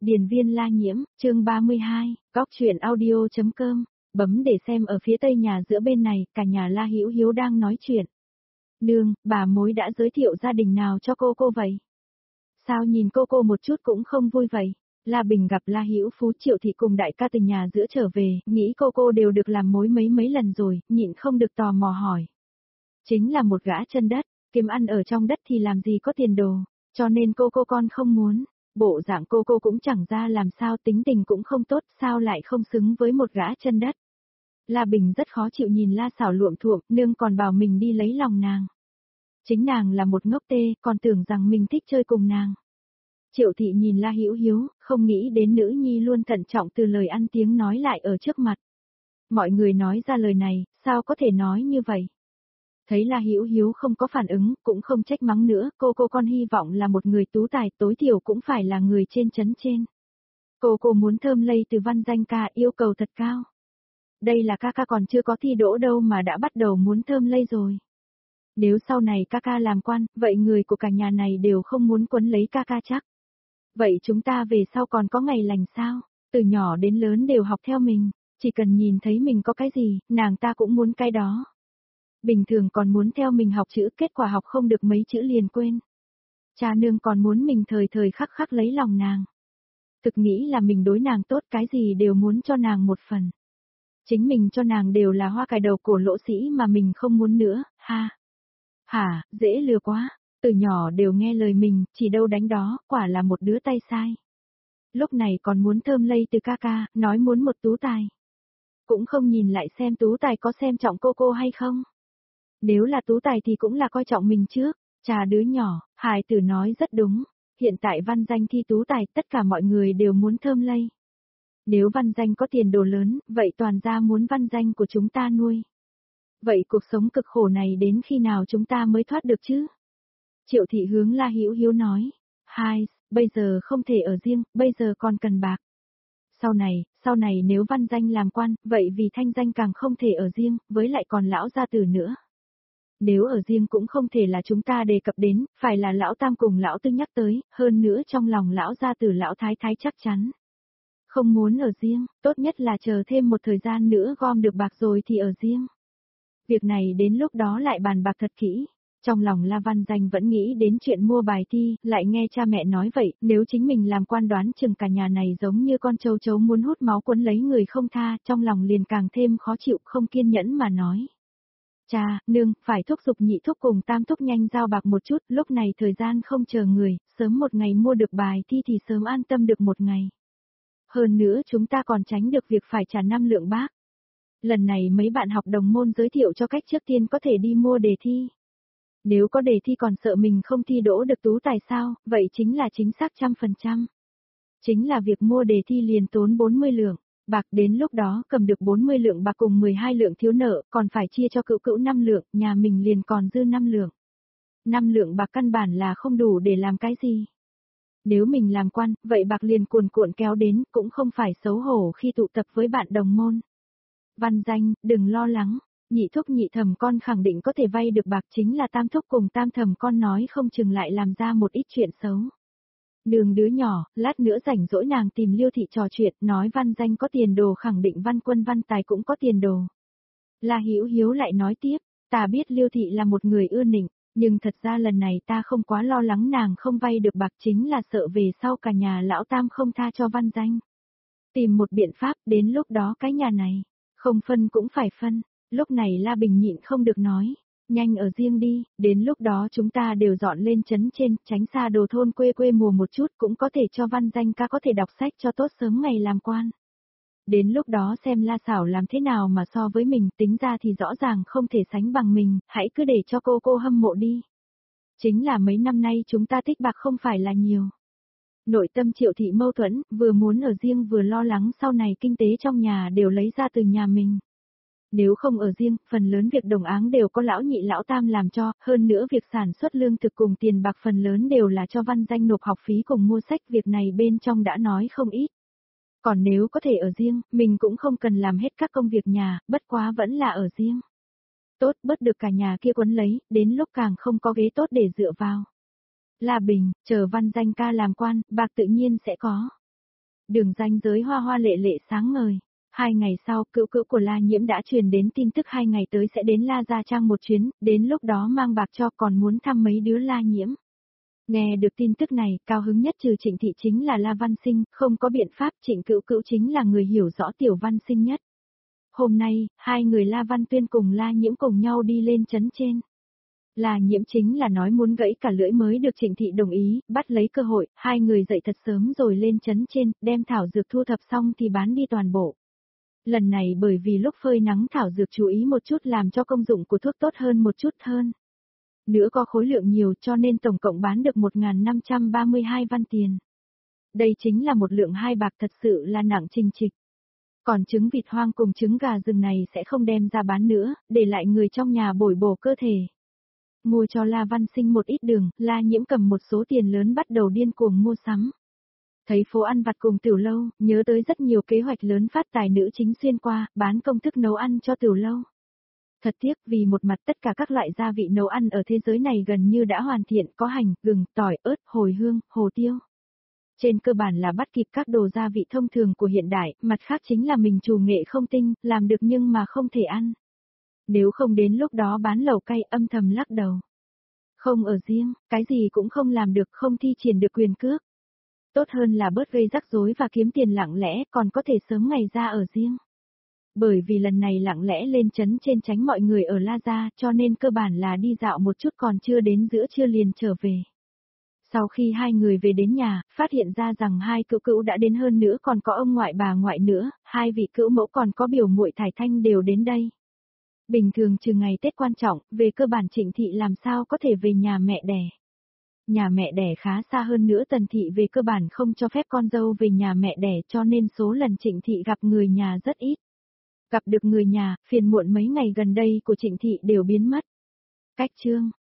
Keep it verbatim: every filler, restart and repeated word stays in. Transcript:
Điền viên La Nhiễm, chương ba mươi hai, góc truyện audio.com, bấm để xem ở phía tây nhà giữa bên này, cả nhà La Hữu Hiếu đang nói chuyện. Nương, bà mối đã giới thiệu gia đình nào cho cô cô vậy? Sao nhìn cô cô một chút cũng không vui vậy? La Bình gặp La Hữu Phú Triệu Thị cùng đại ca từ nhà giữa trở về, nghĩ cô cô đều được làm mối mấy mấy lần rồi, nhịn không được tò mò hỏi. Chính là một gã chân đất, kiếm ăn ở trong đất thì làm gì có tiền đồ, cho nên cô cô con không muốn. Bộ dạng cô cô cũng chẳng ra làm sao, tính tình cũng không tốt, sao lại không xứng với một gã chân đất. La Bình rất khó chịu nhìn La Sảo luộm thuộm, nương còn bảo mình đi lấy lòng nàng. Chính nàng là một ngốc tê, còn tưởng rằng mình thích chơi cùng nàng. Triệu Thị nhìn La Hữu Hiếu, không nghĩ đến nữ nhi luôn thận trọng từ lời ăn tiếng nói lại ở trước mặt. Mọi người nói ra lời này, sao có thể nói như vậy? Thấy La Hữu Hiếu không có phản ứng, cũng không trách mắng nữa, cô cô con hy vọng là một người tú tài, tối thiểu cũng phải là người trên chấn trên. Cô cô muốn thơm lây từ văn danh ca, yêu cầu thật cao. Đây là ca ca còn chưa có thi đỗ đâu mà đã bắt đầu muốn thơm lây rồi. Nếu sau này ca ca làm quan, vậy người của cả nhà này đều không muốn quấn lấy ca ca chắc. Vậy chúng ta về sau còn có ngày lành sao? Từ nhỏ đến lớn đều học theo mình, chỉ cần nhìn thấy mình có cái gì, nàng ta cũng muốn cái đó. Bình thường còn muốn theo mình học chữ, kết quả học không được mấy chữ liền quên. Cha nương còn muốn mình thời thời khắc khắc lấy lòng nàng. Thực nghĩ là mình đối nàng tốt, cái gì đều muốn cho nàng một phần. Chính mình cho nàng đều là hoa cài đầu cổ lỗ sĩ mà mình không muốn nữa, ha. Hả, dễ lừa quá, từ nhỏ đều nghe lời mình, chỉ đâu đánh đó, quả là một đứa tay sai. Lúc này còn muốn thơm lây từ ca ca, nói muốn một tú tài. Cũng không nhìn lại xem tú tài có xem trọng cô cô hay không. Nếu là tú tài thì cũng là coi trọng mình trước, trà đứa nhỏ, hài tử nói rất đúng, hiện tại văn danh thi tú tài tất cả mọi người đều muốn thơm lây. Nếu văn danh có tiền đồ lớn, vậy toàn gia muốn văn danh của chúng ta nuôi. Vậy cuộc sống cực khổ này đến khi nào chúng ta mới thoát được chứ? Triệu Thị hướng La Hữu Hiếu nói, hai, bây giờ không thể ở riêng, bây giờ còn cần bạc. Sau này, sau này nếu văn danh làm quan, vậy vì thanh danh càng không thể ở riêng, với lại còn lão gia tử nữa. Nếu ở riêng cũng không thể là chúng ta đề cập đến, phải là lão tam cùng lão tư nhắc tới, hơn nữa trong lòng lão gia tử lão thái thái chắc chắn. Không muốn ở riêng, tốt nhất là chờ thêm một thời gian nữa gom được bạc rồi thì ở riêng. Việc này đến lúc đó lại bàn bạc thật kỹ. Trong lòng La Văn Danh vẫn nghĩ đến chuyện mua bài thi, lại nghe cha mẹ nói vậy, nếu chính mình làm quan đoán chừng cả nhà này giống như con trâu trấu muốn hút máu quấn lấy người không tha, trong lòng liền càng thêm khó chịu, không kiên nhẫn mà nói. Cha, nương, phải thúc giục nhị thúc cùng tam thúc nhanh giao bạc một chút, lúc này thời gian không chờ người, sớm một ngày mua được bài thi thì sớm an tâm được một ngày. Hơn nữa chúng ta còn tránh được việc phải trả năm lượng bác. Lần này mấy bạn học đồng môn giới thiệu cho cách trước tiên có thể đi mua đề thi. Nếu có đề thi còn sợ mình không thi đỗ được tú tài sao, vậy chính là chính xác trăm phần trăm. Chính là việc mua đề thi liền tốn bốn mươi lượng. Bạc, đến lúc đó cầm được bốn mươi lượng bạc cùng mười hai lượng thiếu nợ, còn phải chia cho cữu cữu năm lượng, nhà mình liền còn dư năm lượng. năm lượng bạc căn bản là không đủ để làm cái gì. Nếu mình làm quan, vậy bạc liền cuồn cuộn kéo đến, cũng không phải xấu hổ khi tụ tập với bạn đồng môn. Văn danh, đừng lo lắng, nhị thúc nhị thẩm con khẳng định có thể vay được bạc, chính là tam thúc cùng tam thẩm con nói không chừng lại làm ra một ít chuyện xấu. Đường đứa nhỏ, lát nữa rảnh rỗi nàng tìm Liêu Thị trò chuyện, nói văn danh có tiền đồ khẳng định văn quân văn tài cũng có tiền đồ. La Hữu Hiếu lại nói tiếp, ta biết Liêu Thị là một người ưa nịnh, nhưng thật ra lần này ta không quá lo lắng nàng không vay được bạc, chính là sợ về sau cả nhà lão tam không tha cho văn danh. Tìm một biện pháp, đến lúc đó cái nhà này, không phân cũng phải phân. Lúc này La Bình nhịn không được nói, nhanh ở riêng đi, đến lúc đó chúng ta đều dọn lên trấn trên, tránh xa đồ thôn quê quê mùa một chút, cũng có thể cho văn danh ca có thể đọc sách cho tốt sớm ngày làm quan. Đến lúc đó xem La Sảo làm thế nào mà so với mình, tính ra thì rõ ràng không thể sánh bằng mình, hãy cứ để cho cô cô hâm mộ đi. Chính là mấy năm nay chúng ta tích bạc không phải là nhiều. Nội tâm Triệu Thị mâu thuẫn, vừa muốn ở riêng vừa lo lắng sau này kinh tế trong nhà đều lấy ra từ nhà mình. Nếu không ở riêng, phần lớn việc đồng áng đều có lão nhị lão tam làm cho, hơn nữa việc sản xuất lương thực cùng tiền bạc phần lớn đều là cho văn danh nộp học phí cùng mua sách, việc này bên trong đã nói không ít. Còn nếu có thể ở riêng, mình cũng không cần làm hết các công việc nhà, bất quá vẫn là ở riêng. Tốt, bớt được cả nhà kia quấn lấy, đến lúc càng không có ghế tốt để dựa vào. La Bình, chờ văn danh ca làm quan, bạc tự nhiên sẽ có. Đường ranh giới hoa hoa lệ lệ sáng ngời. Hai ngày sau, cữu cữu của La Nhiễm đã truyền đến tin tức hai ngày tới sẽ đến La Gia Trang một chuyến, đến lúc đó mang bạc cho còn muốn thăm mấy đứa La Nhiễm. Nghe được tin tức này, cao hứng nhất trừ Trịnh Thị chính là La Văn Sinh, không có biện pháp, Trịnh cữu cữu chính là người hiểu rõ Tiểu Văn Sinh nhất. Hôm nay, hai người La Văn Tuyên cùng La Nhiễm cùng nhau đi lên trấn trên. La Nhiễm chính là nói muốn gãy cả lưỡi mới được Trịnh Thị đồng ý, bắt lấy cơ hội, hai người dậy thật sớm rồi lên trấn trên, đem thảo dược thu thập xong thì bán đi toàn bộ. Lần này bởi vì lúc phơi nắng thảo dược chú ý một chút làm cho công dụng của thuốc tốt hơn một chút hơn. Nữa có khối lượng nhiều cho nên tổng cộng bán được một nghìn năm trăm ba mươi hai văn tiền. Đây chính là một lượng hai bạc thật sự là nặng trình trịch. Còn trứng vịt hoang cùng trứng gà rừng này sẽ không đem ra bán nữa, để lại người trong nhà bồi bổ cơ thể. Mua cho La Văn Sinh một ít đường, La Nhiễm cầm một số tiền lớn bắt đầu điên cuồng mua sắm. Thấy phố ăn vặt cùng tiểu lâu, nhớ tới rất nhiều kế hoạch lớn phát tài nữ chính xuyên qua, bán công thức nấu ăn cho tiểu lâu. Thật tiếc vì một mặt tất cả các loại gia vị nấu ăn ở thế giới này gần như đã hoàn thiện, có hành, gừng, tỏi, ớt, hồi hương, hồ tiêu. Trên cơ bản là bắt kịp các đồ gia vị thông thường của hiện đại, mặt khác chính là mình trù nghệ không tinh, làm được nhưng mà không thể ăn. Nếu không đến lúc đó bán lẩu cay âm thầm lắc đầu. Không ở riêng, cái gì cũng không làm được, không thi triển được quyền cước. Tốt hơn là bớt gây rắc rối và kiếm tiền lặng lẽ, còn có thể sớm ngày ra ở riêng. Bởi vì lần này lặng lẽ lên trấn trên tránh mọi người ở La Gia, cho nên cơ bản là đi dạo một chút còn chưa đến giữa trưa liền trở về. Sau khi hai người về đến nhà, phát hiện ra rằng hai cữu cữu đã đến hơn nữa còn có ông ngoại bà ngoại nữa, hai vị cữu mẫu còn có biểu muội Thải Thanh đều đến đây. Bình thường trừ ngày Tết quan trọng, về cơ bản Trịnh Thị làm sao có thể về nhà mẹ đẻ. Nhà mẹ đẻ khá xa hơn nữa Tần Thị về cơ bản không cho phép con dâu về nhà mẹ đẻ cho nên số lần Trịnh Thị gặp người nhà rất ít. Gặp được người nhà, phiền muộn mấy ngày gần đây của Trịnh Thị đều biến mất. Cách chương